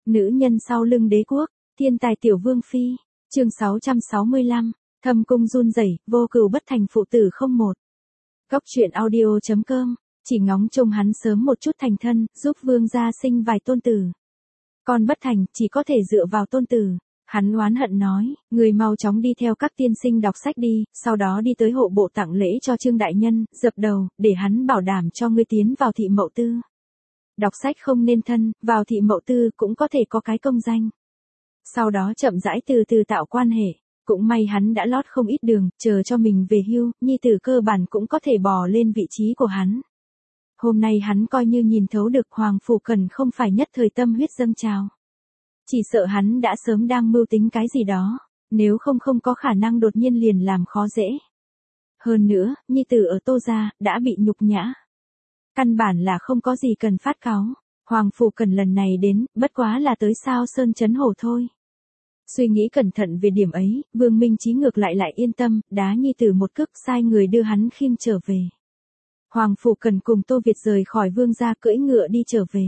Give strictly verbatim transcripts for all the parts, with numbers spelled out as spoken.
Nữ nhân sau lưng đế quốc, thiên tài tiểu vương phi, chương sáu trăm sáu mươi lăm, thâm cung run rẩy, vô cừu bất thành phụ tử không một. Góc truyện audio chấm com, chỉ ngóng trông hắn sớm một chút thành thân, giúp vương gia sinh vài tôn tử. Còn bất thành, chỉ có thể dựa vào tôn tử. Hắn oán hận nói, người mau chóng đi theo các tiên sinh đọc sách đi, sau đó đi tới hộ bộ tặng lễ cho Trương đại nhân, dập đầu, để hắn bảo đảm cho ngươi tiến vào thị mậu tư. Đọc sách không nên thân, vào thị mậu tư cũng có thể có cái công danh. Sau đó chậm rãi từ từ tạo quan hệ, cũng may hắn đã lót không ít đường, chờ cho mình về hưu, nhi tử cơ bản cũng có thể bò lên vị trí của hắn. Hôm nay hắn coi như nhìn thấu được Hoàng Phủ Cần không phải nhất thời tâm huyết dâng trào. Chỉ sợ hắn đã sớm đang mưu tính cái gì đó, nếu không không có khả năng đột nhiên liền làm khó dễ. Hơn nữa, nhi tử ở Tô gia đã bị nhục nhã. Căn bản là không có gì cần phát cáu, Hoàng Phủ Cần lần này đến, bất quá là tới sao sơn chấn hổ thôi. Suy nghĩ cẩn thận về điểm ấy, Vương Minh Chí ngược lại lại yên tâm, đá nhi tử một cước, sai người đưa hắn khiêng trở về. Hoàng Phủ Cần cùng Tô Việt rời khỏi vương gia cưỡi ngựa đi trở về.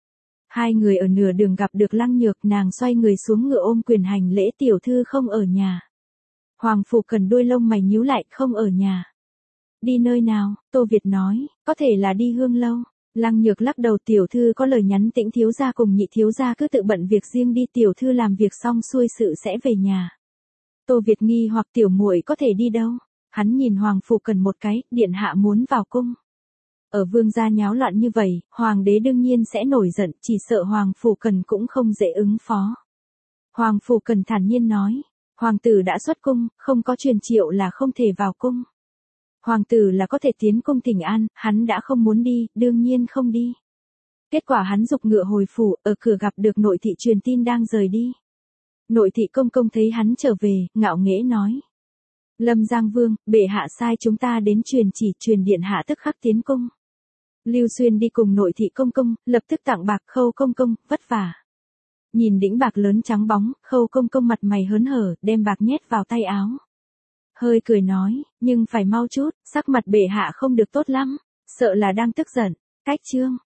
Hai người ở nửa đường gặp được Lăng Nhược, nàng xoay người xuống ngựa ôm quyền hành lễ, tiểu thư không ở nhà. Hoàng Phủ Cần đuôi lông mày nhíu lại, không ở nhà. Đi nơi nào? Tô Việt nói, có thể là đi Hương lâu. Lăng Nhược lắc đầu, tiểu thư có lời nhắn Tĩnh thiếu gia cùng Nhị thiếu gia cứ tự bận việc riêng đi, tiểu thư làm việc xong xuôi sự sẽ về nhà. Tô Việt nghi hoặc, tiểu muội có thể đi đâu? Hắn nhìn Hoàng Phủ Cần một cái, điện hạ muốn vào cung. Ở vương gia nháo loạn như vậy, hoàng đế đương nhiên sẽ nổi giận, chỉ sợ Hoàng Phủ Cần cũng không dễ ứng phó. Hoàng Phủ Cần thản nhiên nói, hoàng tử đã xuất cung, không có truyền triệu là không thể vào cung. Hoàng tử là có thể tiến cung thỉnh an, hắn đã không muốn đi, đương nhiên không đi. Kết quả hắn giục ngựa hồi phủ, ở cửa gặp được nội thị truyền tin đang rời đi. Nội thị công công thấy hắn trở về, ngạo nghễ nói. Lâm Giang Vương, bệ hạ sai chúng ta đến truyền chỉ, truyền điện hạ tức khắc tiến cung. Lưu Xuyên đi cùng nội thị công công, lập tức tặng bạc, Khâu công công, vất vả. Nhìn đĩnh bạc lớn trắng bóng, Khâu công công mặt mày hớn hở, đem bạc nhét vào tay áo. Hơi cười nói, nhưng phải mau chút, sắc mặt bệ hạ không được tốt lắm, sợ là đang tức giận. Cách chương,